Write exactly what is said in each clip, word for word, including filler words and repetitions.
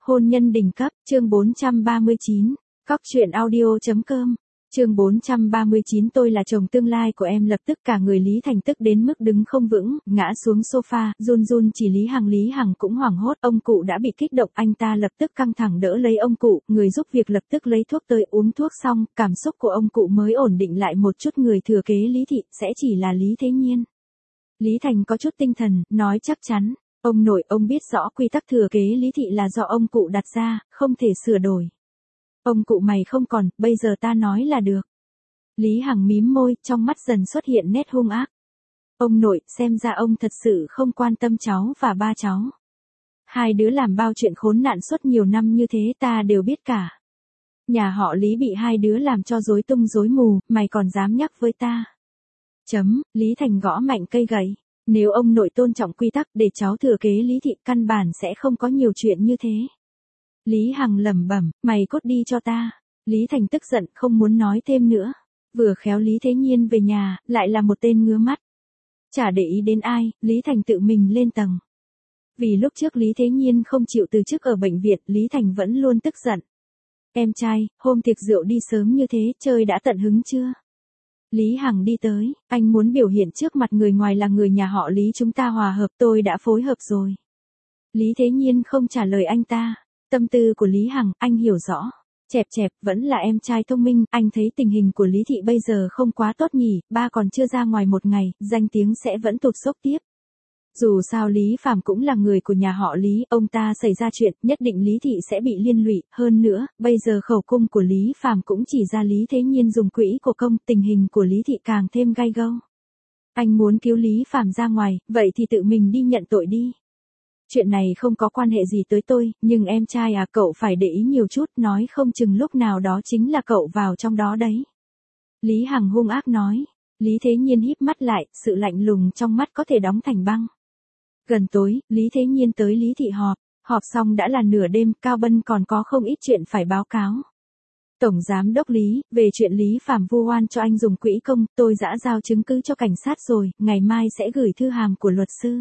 Hôn nhân đỉnh cấp, chương bốn trăm ba mươi chín. Cóc truyện audio.com. Chương bốn trăm ba mươi chín tôi là chồng tương lai của em. Lập tức cả người Lý Thành tức đến mức đứng không vững, ngã xuống sofa, run run chỉ Lý Hằng. Lý Hằng cũng hoảng hốt, ông cụ đã bị kích động, anh ta lập tức căng thẳng đỡ lấy ông cụ, người giúp việc lập tức lấy thuốc tới uống thuốc xong, cảm xúc của ông cụ mới ổn định lại một chút. Người thừa kế Lý Thị sẽ chỉ là Lý Thế Nhiên. Lý Thành có chút tinh thần, nói chắc chắn. Ông nội, ông biết rõ quy tắc thừa kế Lý Thị là do ông cụ đặt ra, không thể sửa đổi. Ông cụ mày không còn, bây giờ ta nói là được. Lý Hằng mím môi, trong mắt dần xuất hiện nét hung ác. Ông nội, xem ra ông thật sự không quan tâm cháu và ba cháu. Hai đứa làm bao chuyện khốn nạn suốt nhiều năm như thế ta đều biết cả. Nhà họ Lý bị hai đứa làm cho rối tung rối mù, mày còn dám nhắc với ta. Chấm, Lý Thành gõ mạnh cây gậy. Nếu ông nội tôn trọng quy tắc để cháu thừa kế Lý Thị, căn bản sẽ không có nhiều chuyện như thế. Lý Hằng lẩm bẩm, mày cút đi cho ta. Lý Thành tức giận, không muốn nói thêm nữa. Vừa khéo Lý Thế Nhiên về nhà, lại là một tên ngứa mắt. Chả để ý đến ai, Lý Thành tự mình lên tầng. Vì lúc trước Lý Thế Nhiên không chịu từ chức ở bệnh viện, Lý Thành vẫn luôn tức giận. Em trai, hôm tiệc rượu đi sớm như thế, chơi đã tận hứng chưa? Lý Hằng đi tới, anh muốn biểu hiện trước mặt người ngoài là người nhà họ Lý chúng ta hòa hợp, tôi đã phối hợp rồi. Lý Thế Nhiên không trả lời anh ta. Tâm tư của Lý Hằng, anh hiểu rõ. Chẹp chẹp, vẫn là em trai thông minh, anh thấy tình hình của Lý Thị bây giờ không quá tốt nhỉ, ba còn chưa ra ngoài một ngày, danh tiếng sẽ vẫn tụt dốc tiếp. Dù sao Lý Phàm cũng là người của nhà họ Lý, ông ta xảy ra chuyện, nhất định Lý Thị sẽ bị liên lụy, hơn nữa, bây giờ khẩu cung của Lý Phàm cũng chỉ ra Lý Thế Nhiên dùng quỹ của công, tình hình của Lý Thị càng thêm gay gâu. Anh muốn cứu Lý Phàm ra ngoài, vậy thì tự mình đi nhận tội đi. Chuyện này không có quan hệ gì tới tôi, nhưng em trai à, cậu phải để ý nhiều chút, nói không chừng lúc nào đó chính là cậu vào trong đó đấy. Lý Hằng hung ác nói. Lý Thế Nhiên híp mắt lại, sự lạnh lùng trong mắt có thể đóng thành băng. Gần tối, Lý Thế Nhiên tới Lý Thị họp, họp xong đã là nửa đêm, Cao Bân còn có không ít chuyện phải báo cáo. Tổng Giám đốc Lý, về chuyện Lý Phàm vu oan cho anh dùng quỹ công, tôi đã giao chứng cứ cho cảnh sát rồi, ngày mai sẽ gửi thư hàm của luật sư.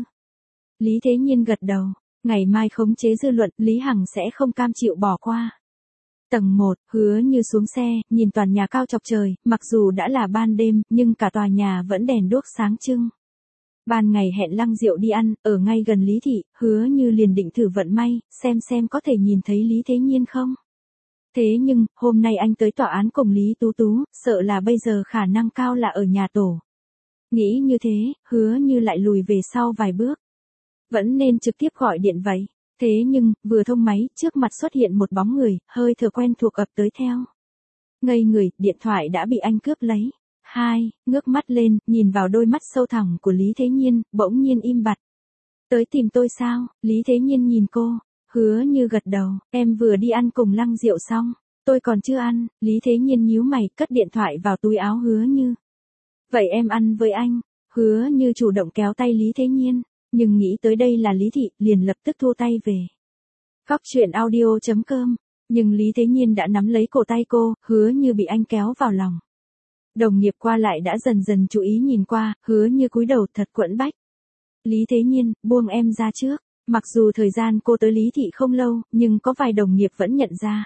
Lý Thế Nhiên gật đầu, ngày mai khống chế dư luận, Lý Hằng sẽ không cam chịu bỏ qua. Tầng một, Hứa Như xuống xe, nhìn toàn nhà cao chọc trời, mặc dù đã là ban đêm, nhưng cả tòa nhà vẫn đèn đuốc sáng trưng. Ban ngày hẹn Lăng Diệu đi ăn, ở ngay gần Lý Thị, Hứa Như liền định thử vận may, xem xem có thể nhìn thấy Lý Thế Nhiên không. Thế nhưng, hôm nay anh tới tòa án cùng Lý Tú Tú, sợ là bây giờ khả năng cao là ở nhà tổ. Nghĩ như thế, Hứa Như lại lùi về sau vài bước. Vẫn nên trực tiếp gọi điện vậy. Thế nhưng, vừa thông máy, trước mặt xuất hiện một bóng người, hơi thở quen thuộc ập tới theo. Ngây người, điện thoại đã bị anh cướp lấy. Hai, ngước mắt lên, nhìn vào đôi mắt sâu thẳm của Lý Thế Nhiên, bỗng nhiên im bặt. Tới tìm tôi sao? Lý Thế Nhiên nhìn cô, Hứa Như gật đầu, em vừa đi ăn cùng Lăng Diệu xong. Tôi còn chưa ăn, Lý Thế Nhiên nhíu mày, cất điện thoại vào túi áo Hứa Như. Vậy em ăn với anh. Hứa Như chủ động kéo tay Lý Thế Nhiên. Nhưng nghĩ tới đây là Lý Thị, liền lập tức thua tay về. Cóc truyện audio.com. Nhưng Lý Thế Nhiên đã nắm lấy cổ tay cô, Hứa Như bị anh kéo vào lòng. Đồng nghiệp qua lại đã dần dần chú ý nhìn qua, Hứa Như cúi đầu thật quẫn bách. Lý Thế Nhiên, buông em ra trước. Mặc dù thời gian cô tới Lý Thị không lâu, nhưng có vài đồng nghiệp vẫn nhận ra.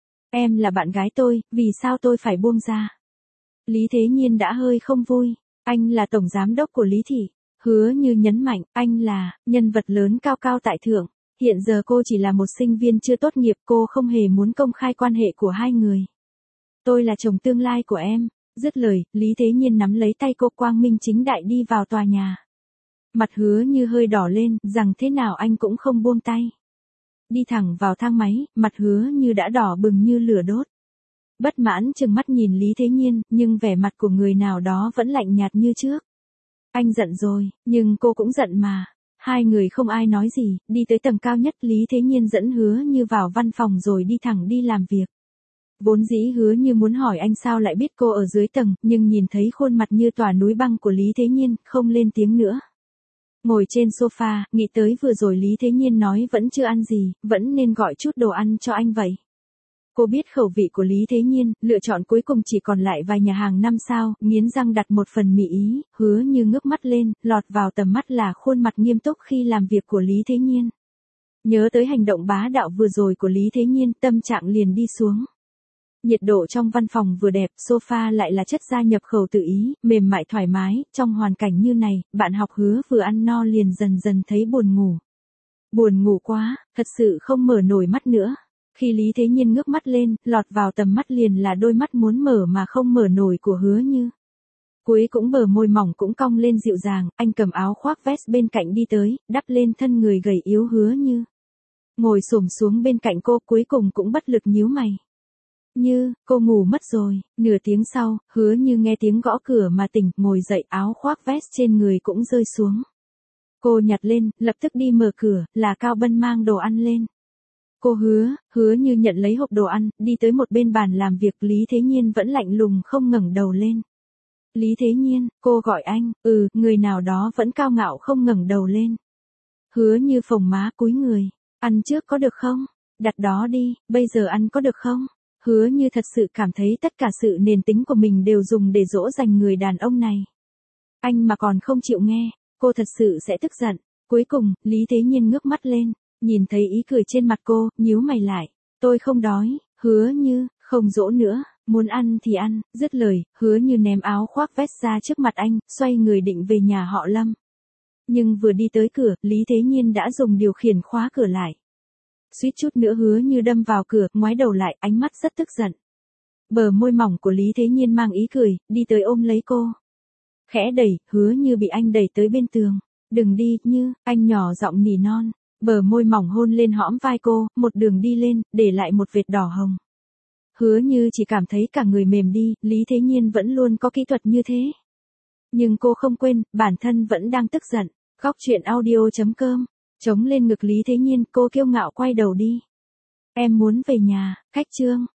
Em là bạn gái tôi, vì sao tôi phải buông ra? Lý Thế Nhiên đã hơi không vui. Anh là tổng giám đốc của Lý Thị. Hứa Như nhấn mạnh, anh là nhân vật lớn cao cao tại thượng. Hiện giờ cô chỉ là một sinh viên chưa tốt nghiệp, cô không hề muốn công khai quan hệ của hai người. Tôi là chồng tương lai của em. Dứt lời, Lý Thế Nhiên nắm lấy tay cô, quang minh chính đại đi vào tòa nhà. Mặt Hứa Như hơi đỏ lên, rằng thế nào anh cũng không buông tay. Đi thẳng vào thang máy, mặt Hứa Như đã đỏ bừng như lửa đốt. Bất mãn trừng mắt nhìn Lý Thế Nhiên, nhưng vẻ mặt của người nào đó vẫn lạnh nhạt như trước. Anh giận rồi, nhưng cô cũng giận mà. Hai người không ai nói gì, đi tới tầng cao nhất, Lý Thế Nhiên dẫn Hứa Như vào văn phòng rồi đi thẳng đi làm việc. Vốn dĩ Hứa Như muốn hỏi anh sao lại biết cô ở dưới tầng, nhưng nhìn thấy khuôn mặt như tòa núi băng của Lý Thế Nhiên, không lên tiếng nữa. Ngồi trên sofa, nghĩ tới vừa rồi Lý Thế Nhiên nói vẫn chưa ăn gì, vẫn nên gọi chút đồ ăn cho anh vậy. Cô biết khẩu vị của Lý Thế Nhiên, lựa chọn cuối cùng chỉ còn lại vài nhà hàng năm sao, nghiến răng đặt một phần mì Ý, Hứa Như ngước mắt lên, lọt vào tầm mắt là khuôn mặt nghiêm túc khi làm việc của Lý Thế Nhiên. Nhớ tới hành động bá đạo vừa rồi của Lý Thế Nhiên, tâm trạng liền đi xuống. Nhiệt độ trong văn phòng vừa đẹp, sofa lại là chất gia nhập khẩu tự ý, mềm mại thoải mái, trong hoàn cảnh như này, bạn học Hứa vừa ăn no liền dần dần thấy buồn ngủ. Buồn ngủ quá, thật sự không mở nổi mắt nữa. Khi Lý Thế Nhiên ngước mắt lên, lọt vào tầm mắt liền là đôi mắt muốn mở mà không mở nổi của Hứa Như. Cuối cũng bờ môi mỏng cũng cong lên dịu dàng, anh cầm áo khoác vest bên cạnh đi tới, đắp lên thân người gầy yếu Hứa Như. Ngồi xổm xuống bên cạnh cô, cuối cùng cũng bất lực nhíu mày. Như, cô ngủ mất rồi. Nửa tiếng sau, Hứa Như nghe tiếng gõ cửa mà tỉnh, ngồi dậy, áo khoác vest trên người cũng rơi xuống. Cô nhặt lên, lập tức đi mở cửa, là Cao Bân mang đồ ăn lên. Cô Hứa, Hứa Như nhận lấy hộp đồ ăn, đi tới một bên bàn làm việc, Lý Thế Nhiên vẫn lạnh lùng không ngẩng đầu lên. Lý Thế Nhiên, cô gọi anh, ừ, người nào đó vẫn cao ngạo không ngẩng đầu lên. Hứa Như phồng má cúi người, ăn trước có được không? Đặt đó đi, bây giờ ăn có được không? Hứa Như thật sự cảm thấy tất cả sự nền tính của mình đều dùng để dỗ dành người đàn ông này. Anh mà còn không chịu nghe, cô thật sự sẽ tức giận. Cuối cùng, Lý Thế Nhiên ngước mắt lên, nhìn thấy ý cười trên mặt cô, nhíu mày lại. Tôi không đói. Hứa Như, không dỗ nữa, muốn ăn thì ăn. Dứt lời, Hứa Như ném áo khoác vest ra trước mặt anh, xoay người định về nhà họ Lâm. Nhưng vừa đi tới cửa, Lý Thế Nhiên đã dùng điều khiển khóa cửa lại. Suýt chút nữa Hứa Như đâm vào cửa, ngoái đầu lại, ánh mắt rất tức giận. Bờ môi mỏng của Lý Thế Nhiên mang ý cười, đi tới ôm lấy cô. Khẽ đẩy, Hứa Như bị anh đẩy tới bên tường. Đừng đi, Như, anh nhỏ giọng nỉ non. Bờ môi mỏng hôn lên hõm vai cô, một đường đi lên, để lại một vệt đỏ hồng. Hứa Như chỉ cảm thấy cả người mềm đi, Lý Thế Nhiên vẫn luôn có kỹ thuật như thế. Nhưng cô không quên, bản thân vẫn đang tức giận. Góc truyện audio chấm com. Chống lên ngực Lý Thế Nhiên, cô kiêu ngạo quay đầu đi. Em muốn về nhà, khách trương.